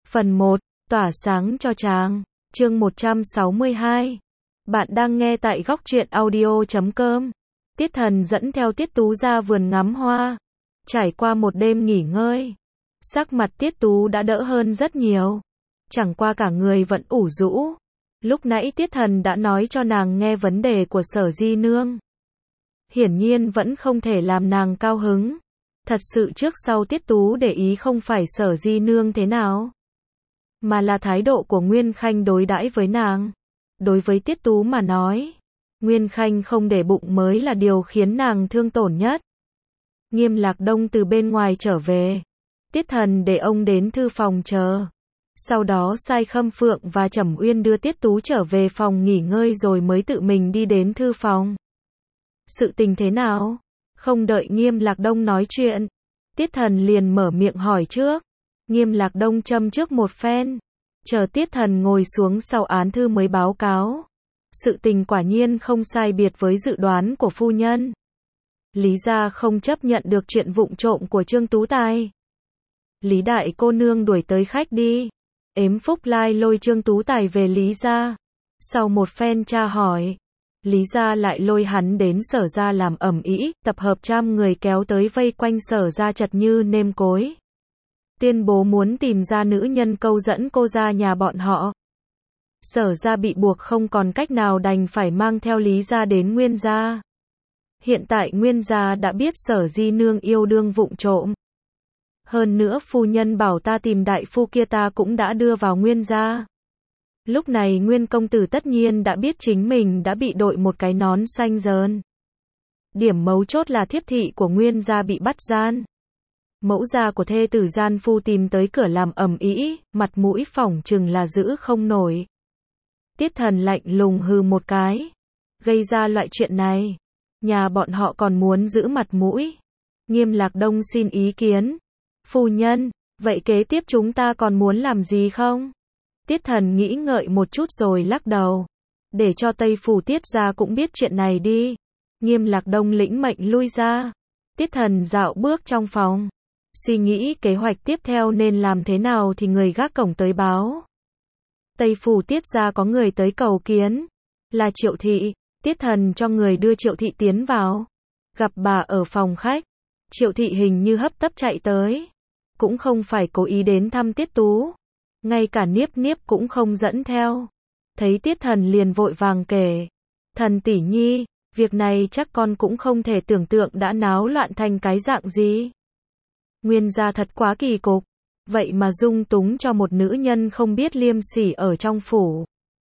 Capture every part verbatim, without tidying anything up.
Phần một, tỏa sáng cho chàng, chương một trăm sáu mươi hai. Bạn đang nghe tại góc truyện audio chấm com. Tiết Thần dẫn theo Tiết Tú ra vườn ngắm hoa. Trải qua một đêm nghỉ ngơi, sắc mặt Tiết Tú đã đỡ hơn rất nhiều. Chẳng qua cả người vẫn ủ rũ. Lúc nãy Tiết Thần đã nói cho nàng nghe vấn đề của Sở Di Nương. Hiển nhiên vẫn không thể làm nàng cao hứng. Thật sự trước sau Tiết Tú để ý không phải Sở Di Nương thế nào, mà là thái độ của Nguyên Khanh đối đãi với nàng. Đối với Tiết Tú mà nói, Nguyên Khanh không để bụng mới là điều khiến nàng thương tổn nhất. Nghiêm Lạc Đông từ bên ngoài trở về. Tiết Thần để ông đến thư phòng chờ. Sau đó sai Khâm Phượng và Trầm Uyên đưa Tiết Tú trở về phòng nghỉ ngơi rồi mới tự mình đi đến thư phòng. Sự tình thế nào? Không đợi Nghiêm Lạc Đông nói chuyện, Tiết Thần liền mở miệng hỏi trước. Nghiêm Lạc Đông châm trước một phen, chờ Tiết Thần ngồi xuống sau án thư mới báo cáo. Sự tình quả nhiên không sai biệt với dự đoán của phu nhân. Lý gia không chấp nhận được chuyện vụng trộm của Trương Tú Tài. Lý đại cô nương đuổi tới khách đi. Ếm Phúc Lai lôi Trương Tú Tài về Lý gia. Sau một phen tra hỏi, Lý gia lại lôi hắn đến Sở gia làm ầm ĩ, tập hợp trăm người kéo tới vây quanh Sở gia chật như nêm cối. Tuyên bố muốn tìm ra nữ nhân câu dẫn cô ra nhà bọn họ. Sở gia bị buộc không còn cách nào đành phải mang theo Lý gia đến Nguyên gia. Hiện tại Nguyên gia đã biết Sở Di Nương yêu đương vụng trộm. Hơn nữa phu nhân bảo ta tìm đại phu kia ta cũng đã đưa vào Nguyên gia. Lúc này Nguyên công tử tất nhiên đã biết chính mình đã bị đội một cái nón xanh dờn. Điểm mấu chốt là thiếp thị của Nguyên gia bị bắt gian. Mẫu gia của thê tử gian phu tìm tới cửa làm ầm ĩ, mặt mũi phỏng chừng là giữ không nổi. Tiết Thần lạnh lùng hừ một cái. Gây ra loại chuyện này, nhà bọn họ còn muốn giữ mặt mũi. Nghiêm Lạc Đông xin ý kiến. Phu nhân, vậy kế tiếp chúng ta còn muốn làm gì không? Tiết Thần nghĩ ngợi một chút rồi lắc đầu. Để cho Tây Phủ Tiết gia cũng biết chuyện này đi. Nghiêm Lạc Đông lĩnh mệnh lui ra. Tiết Thần dạo bước trong phòng, suy nghĩ kế hoạch tiếp theo nên làm thế nào thì người gác cổng tới báo. Tây Phủ Tiết gia có người tới cầu kiến. Là Triệu Thị. Tiết Thần cho người đưa Triệu Thị tiến vào. Gặp bà ở phòng khách. Triệu Thị hình như hấp tấp chạy tới. Cũng không phải cố ý đến thăm Tiết Tú. Ngay cả Niếp Niếp cũng không dẫn theo. Thấy Tiết Thần liền vội vàng kể. Thần tỷ nhi, việc này chắc con cũng không thể tưởng tượng đã náo loạn thành cái dạng gì. Nguyên gia thật quá kỳ cục. Vậy mà dung túng cho một nữ nhân không biết liêm sỉ ở trong phủ.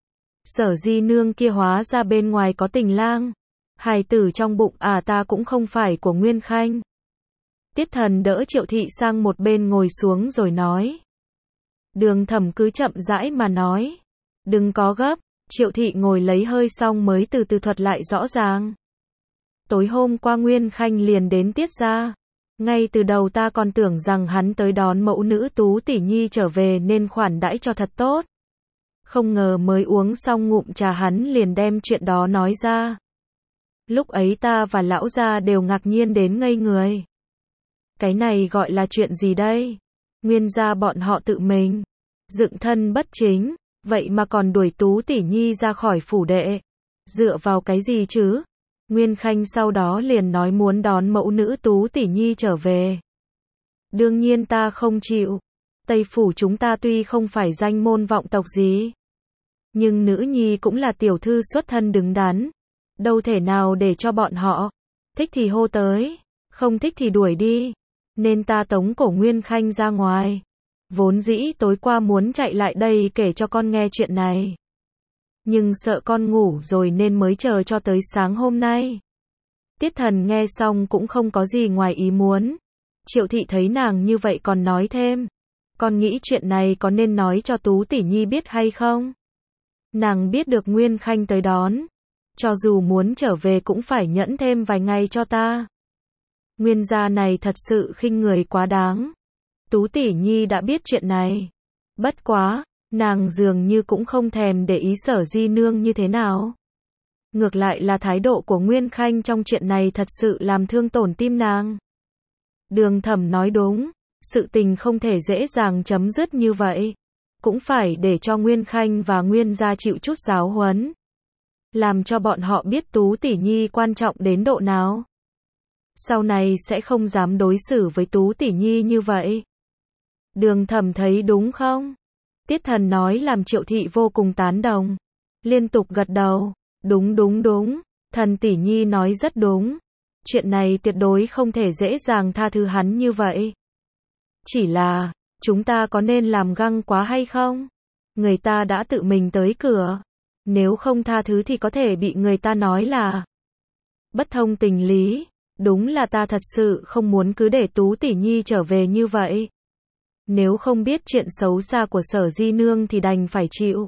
Sở Di Nương kia hóa ra bên ngoài có tình lang. Hài tử trong bụng à ta cũng không phải của Nguyên Khanh. Tiết Thần đỡ Triệu Thị sang một bên ngồi xuống rồi nói. Đường Thẩm cứ chậm rãi mà nói. Đừng có gấp. Triệu Thị ngồi lấy hơi xong mới từ từ thuật lại rõ ràng. Tối hôm qua Nguyên Khanh liền đến Tiết gia. Ngay từ đầu ta còn tưởng rằng hắn tới đón mẫu nữ Tú tỷ nhi trở về nên khoản đãi cho thật tốt. Không ngờ mới uống xong ngụm trà hắn liền đem chuyện đó nói ra. Lúc ấy ta và lão gia đều ngạc nhiên đến ngây người. Cái này gọi là chuyện gì đây? Nguyên gia bọn họ tự mình dựng thân bất chính, vậy mà còn đuổi Tú tỷ nhi ra khỏi phủ đệ. Dựa vào cái gì chứ? Nguyên Khanh sau đó liền nói muốn đón mẫu nữ Tú tỷ nhi trở về. Đương nhiên ta không chịu. Tây phủ chúng ta tuy không phải danh môn vọng tộc gì, nhưng nữ nhi cũng là tiểu thư xuất thân đứng đắn. Đâu thể nào để cho bọn họ thích thì hô tới, không thích thì đuổi đi. Nên ta tống cổ Nguyên Khanh ra ngoài. Vốn dĩ tối qua muốn chạy lại đây kể cho con nghe chuyện này, nhưng sợ con ngủ rồi nên mới chờ cho tới sáng hôm nay. Tiết Thần nghe xong cũng không có gì ngoài ý muốn. Triệu Thị thấy nàng như vậy còn nói thêm. Con nghĩ chuyện này có nên nói cho Tú tỷ nhi biết hay không? Nàng biết được Nguyên Khanh tới đón. Cho dù muốn trở về cũng phải nhẫn thêm vài ngày cho ta. Nguyên gia này thật sự khinh người quá đáng. Tú tỷ nhi đã biết chuyện này. Bất quá, nàng dường như cũng không thèm để ý Sở Di Nương như thế nào. Ngược lại là thái độ của Nguyên Khanh trong chuyện này thật sự làm thương tổn tim nàng. Đường Thẩm nói đúng, sự tình không thể dễ dàng chấm dứt như vậy. cũng phải để cho Nguyên Khanh và Nguyên gia chịu chút giáo huấn. Làm cho bọn họ biết Tú tỷ nhi quan trọng đến độ nào. Sau này sẽ không dám đối xử với Tú tỷ nhi như vậy. Đường Thẩm thấy đúng không? Tiết Thần nói làm Triệu Thị vô cùng tán đồng. Liên tục gật đầu. Đúng đúng đúng. Thần tỷ nhi nói rất đúng. Chuyện này tuyệt đối không thể dễ dàng tha thứ hắn như vậy. Chỉ là, chúng ta có nên làm găng quá hay không? Người ta đã tự mình tới cửa. Nếu không tha thứ thì có thể bị người ta nói là bất thông tình lý. Đúng là ta thật sự không muốn cứ để Tú tỷ nhi trở về như vậy. Nếu không biết chuyện xấu xa của Sở Di Nương thì đành phải chịu.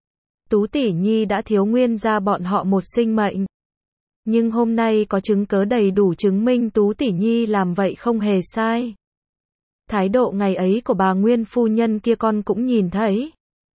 Tú tỷ nhi đã thiếu Nguyên gia bọn họ một sinh mệnh. Nhưng hôm nay có chứng cớ đầy đủ chứng minh Tú tỷ nhi làm vậy không hề sai. Thái độ ngày ấy của bà Nguyên phu nhân kia con cũng nhìn thấy.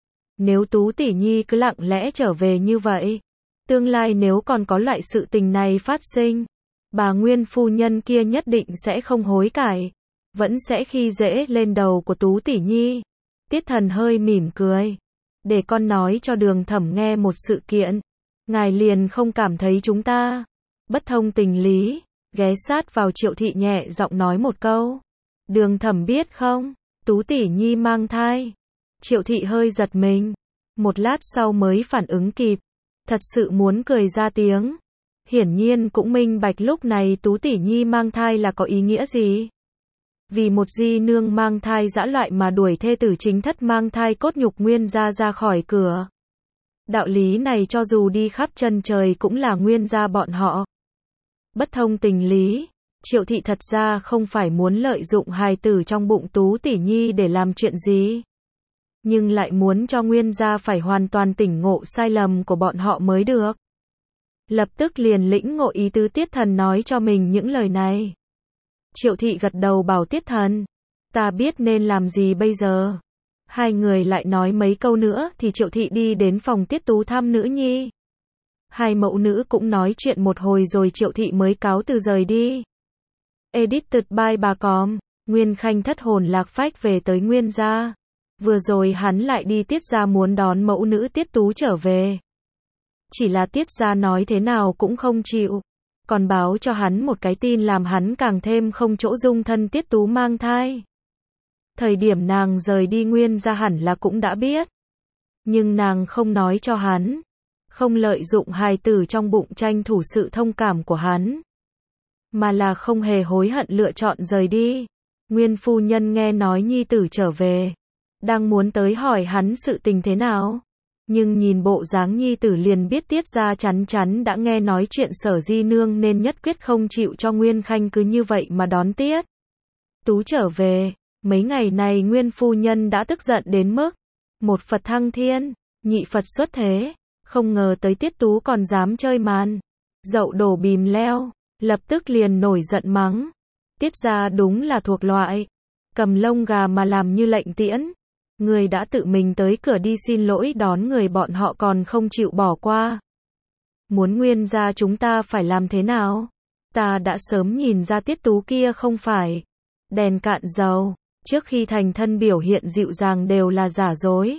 Nếu Tú tỷ nhi cứ lặng lẽ trở về như vậy, tương lai nếu còn có loại sự tình này phát sinh, bà Nguyên phu nhân kia nhất định sẽ không hối cải, vẫn sẽ khi dễ lên đầu của Tú tỷ nhi. Tiết Thần hơi mỉm cười. Để con nói cho Đường Thẩm nghe một sự kiện. Ngài liền không cảm thấy chúng ta bất thông tình lý. Ghé sát vào Triệu Thị nhẹ giọng nói một câu. Đường Thẩm biết không, Tú tỷ nhi mang thai. Triệu Thị hơi giật mình. Một lát sau mới phản ứng kịp. Thật sự muốn cười ra tiếng. Hiển nhiên cũng minh bạch lúc này Tú tỷ nhi mang thai là có ý nghĩa gì. Vì một di nương mang thai dã loại mà đuổi thê tử chính thất mang thai cốt nhục Nguyên gia ra khỏi cửa. Đạo lý này cho dù đi khắp chân trời cũng là Nguyên gia bọn họ. Bất thông tình lý. Triệu Thị thật ra không phải muốn lợi dụng hài tử trong bụng Tú tỷ nhi để làm chuyện gì. Nhưng lại muốn cho Nguyên gia phải hoàn toàn tỉnh ngộ sai lầm của bọn họ mới được. Lập tức liền lĩnh ngộ ý tứ Tiết Thần nói cho mình những lời này. Triệu Thị gật đầu bảo Tiết Thần. Ta biết nên làm gì bây giờ. Hai người lại nói mấy câu nữa thì Triệu Thị đi đến phòng Tiết Tú thăm nữ nhi. Hai mẫu nữ cũng nói chuyện một hồi rồi Triệu Thị mới cáo từ rời đi. Edited by bà Com. Nguyên Khanh thất hồn lạc phách về tới Nguyên gia. Vừa rồi hắn lại đi Tiết gia muốn đón mẫu nữ Tiết Tú trở về. Chỉ là Tiết gia nói thế nào cũng không chịu. Còn báo cho hắn một cái tin làm hắn càng thêm không chỗ dung thân Tiết Tú mang thai. Thời điểm nàng rời đi Nguyên gia hẳn là cũng đã biết. Nhưng nàng không nói cho hắn. Không lợi dụng hài tử trong bụng tranh thủ sự thông cảm của hắn. Mà là không hề hối hận lựa chọn rời đi. Nguyên phu nhân nghe nói nhi tử trở về. Đang muốn tới hỏi hắn sự tình thế nào. Nhưng nhìn bộ dáng nhi tử liền biết Tiết gia chắn chắn đã nghe nói chuyện Sở Di Nương nên nhất quyết không chịu cho Nguyên Khanh cứ như vậy mà đón Tiết Tú trở về. Mấy ngày này Nguyên phu nhân đã tức giận đến mức một Phật thăng thiên, nhị Phật xuất thế. Không ngờ tới Tiết Tú còn dám chơi màn dậu đổ bìm leo. Lập tức liền nổi giận mắng. Tiết gia đúng là thuộc loại cầm lông gà mà làm như lệnh tiễn. Người đã tự mình tới cửa đi xin lỗi đón người bọn họ còn không chịu bỏ qua. Muốn Nguyên gia chúng ta phải làm thế nào? Ta đã sớm nhìn ra Tiết Tú kia không phải đèn cạn dầu. Trước khi thành thân biểu hiện dịu dàng đều là giả dối.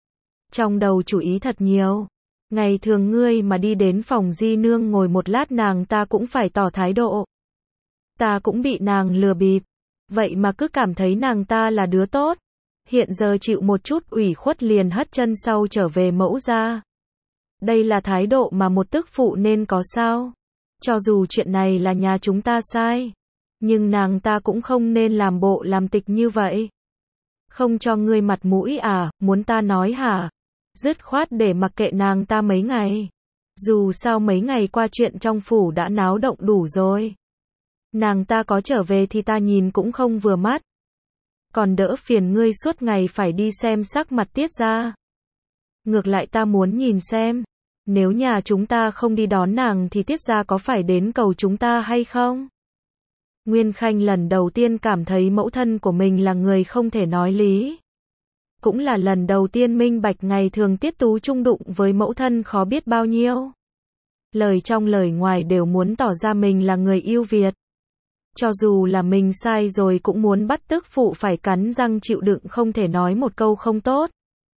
Trong đầu chủ ý thật nhiều. Ngày thường ngươi mà đi đến phòng Di Nương ngồi một lát nàng ta cũng phải tỏ thái độ. Ta cũng bị nàng lừa bịp. Vậy mà cứ cảm thấy nàng ta là đứa tốt. Hiện giờ chịu một chút ủy khuất liền hất chân sau trở về mẫu gia. Đây là thái độ mà một tức phụ nên có sao? Cho dù chuyện này là nhà chúng ta sai. Nhưng nàng ta cũng không nên làm bộ làm tịch như vậy. Không cho ngươi mặt mũi à, muốn ta nói hả? Dứt khoát để mặc kệ nàng ta mấy ngày. Dù sao mấy ngày qua chuyện trong phủ đã náo động đủ rồi. Nàng ta có trở về thì ta nhìn cũng không vừa mắt. Còn đỡ phiền ngươi suốt ngày phải đi xem sắc mặt Tiết gia. Ngược lại ta muốn nhìn xem. Nếu nhà chúng ta không đi đón nàng thì Tiết gia có phải đến cầu chúng ta hay không? Nguyên Khanh lần đầu tiên cảm thấy mẫu thân của mình là người không thể nói lý. Cũng là lần đầu tiên minh bạch ngày thường Tiết Tú chung đụng với mẫu thân khó biết bao nhiêu. Lời trong lời ngoài đều muốn tỏ ra mình là người yêu Việt. Cho dù là mình sai rồi cũng muốn bắt tức phụ phải cắn răng chịu đựng không thể nói một câu không tốt.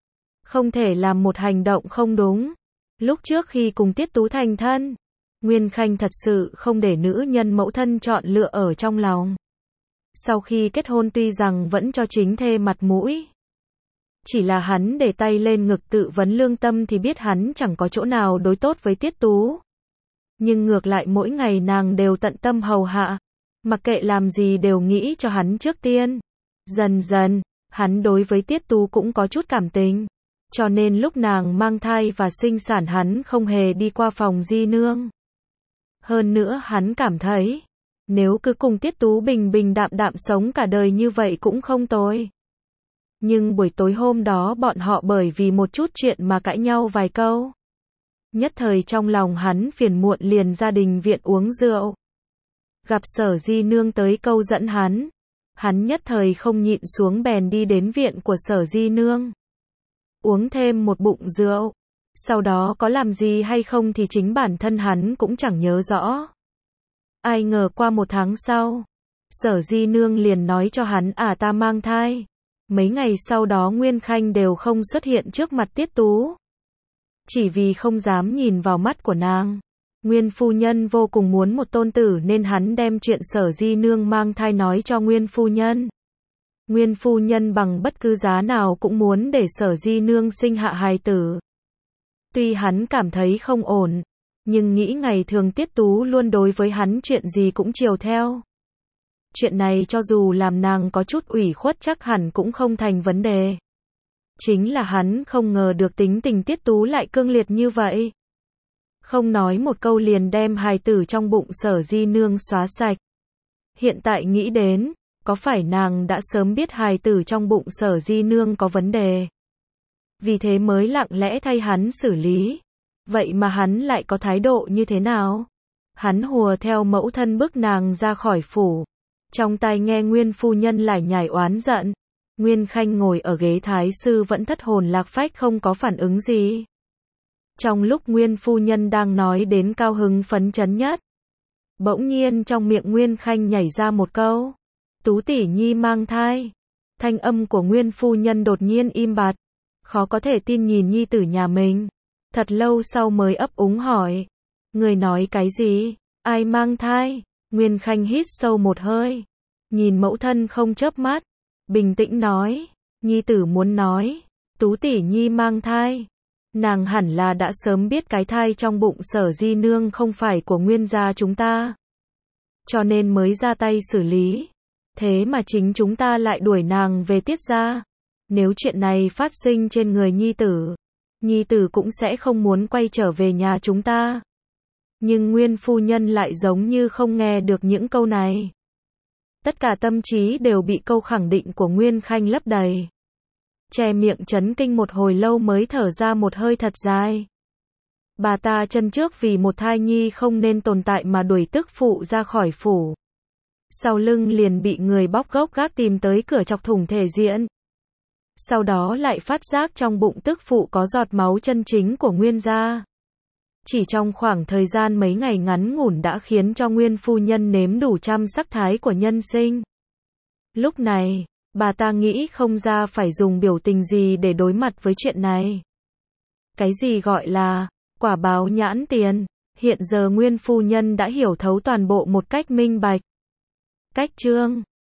không thể làm một hành động không đúng. Lúc trước khi cùng Tiết Tú thành thân, Nguyên Khanh thật sự không để nữ nhân mẫu thân chọn lựa ở trong lòng. Sau khi kết hôn tuy rằng vẫn cho chính thê mặt mũi, chỉ là hắn để tay lên ngực tự vấn lương tâm thì biết hắn chẳng có chỗ nào đối tốt với Tiết Tú. Nhưng ngược lại mỗi ngày nàng đều tận tâm hầu hạ, mặc kệ làm gì đều nghĩ cho hắn trước tiên. Dần dần, hắn đối với Tiết Tú cũng có chút cảm tình, cho nên lúc nàng mang thai và sinh sản hắn không hề đi qua phòng di nương. Hơn nữa hắn cảm thấy, nếu cứ cùng Tiết Tú bình bình đạm đạm sống cả đời như vậy cũng không tồi. Nhưng buổi tối hôm đó bọn họ bởi vì một chút chuyện mà cãi nhau vài câu. Nhất thời trong lòng hắn phiền muộn liền ra đình viện uống rượu. Gặp Sở Di Nương tới câu dẫn hắn. Hắn nhất thời không nhịn xuống bèn đi đến viện của Sở Di Nương. Uống thêm một bụng rượu. Sau đó có làm gì hay không thì chính bản thân hắn cũng chẳng nhớ rõ. Ai ngờ qua một tháng sau, Sở Di Nương liền nói cho hắn à ta mang thai. Mấy ngày sau đó Nguyên Khanh đều không xuất hiện trước mặt Tiết Tú. Chỉ vì không dám nhìn vào mắt của nàng. Nguyên phu nhân vô cùng muốn một tôn tử nên hắn đem chuyện Sở Di Nương mang thai nói cho Nguyên phu nhân. Nguyên phu nhân bằng bất cứ giá nào cũng muốn để Sở Di Nương sinh hạ hài tử. Tuy hắn cảm thấy không ổn, nhưng nghĩ ngày thường Tiết Tú luôn đối với hắn chuyện gì cũng chiều theo. Chuyện này cho dù làm nàng có chút ủy khuất chắc hẳn cũng không thành vấn đề. Chính là hắn không ngờ được tính tình Tiết Tú lại cương liệt như vậy. Không nói một câu liền đem hài tử trong bụng Sở Di Nương xóa sạch. Hiện tại nghĩ đến, có phải nàng đã sớm biết hài tử trong bụng Sở Di Nương có vấn đề. Vì thế mới lặng lẽ thay hắn xử lý. Vậy mà hắn lại có thái độ như thế nào? Hắn hùa theo mẫu thân bức nàng ra khỏi phủ. Trong tai nghe Nguyên phu nhân lải nhải oán giận. Nguyên Khanh ngồi ở ghế thái sư vẫn thất hồn lạc phách không có phản ứng gì. Trong lúc Nguyên phu nhân đang nói đến cao hứng phấn chấn nhất, bỗng nhiên trong miệng Nguyên Khanh nhảy ra một câu. Tú tỷ nhi mang thai. Thanh âm của Nguyên phu nhân đột nhiên im bặt. Khó có thể tin nhìn nhi tử nhà mình. Thật lâu sau mới ấp úng hỏi. Người nói cái gì? Ai mang thai? Nguyên Khanh hít sâu một hơi. Nhìn mẫu thân không chớp mắt. Bình tĩnh nói. Nhi tử muốn nói. Tú tỷ nhi mang thai. Nàng hẳn là đã sớm biết cái thai trong bụng Sở Di Nương không phải của Nguyên gia chúng ta. Cho nên mới ra tay xử lý. Thế mà chính chúng ta lại đuổi nàng về Tiết gia. Nếu chuyện này phát sinh trên người nhi tử, nhi tử cũng sẽ không muốn quay trở về nhà chúng ta. Nhưng Nguyên phu nhân lại giống như không nghe được những câu này. Tất cả tâm trí đều bị câu khẳng định của Nguyên Khanh lấp đầy. Che miệng chấn kinh một hồi lâu mới thở ra một hơi thật dài. Bà ta chân trước vì một thai nhi không nên tồn tại mà đuổi tức phụ ra khỏi phủ. Sau lưng liền bị người bóc gốc gác tìm tới cửa chọc thủng thể diện. Sau đó lại phát giác trong bụng tức phụ có giọt máu chân chính của Nguyên gia. Chỉ trong khoảng thời gian mấy ngày ngắn ngủn đã khiến cho Nguyên phu nhân nếm đủ trăm sắc thái của nhân sinh. Lúc này, bà ta nghĩ không ra phải dùng biểu tình gì để đối mặt với chuyện này. Cái gì gọi là quả báo nhãn tiền, hiện giờ Nguyên phu nhân đã hiểu thấu toàn bộ một cách minh bạch. Cách chương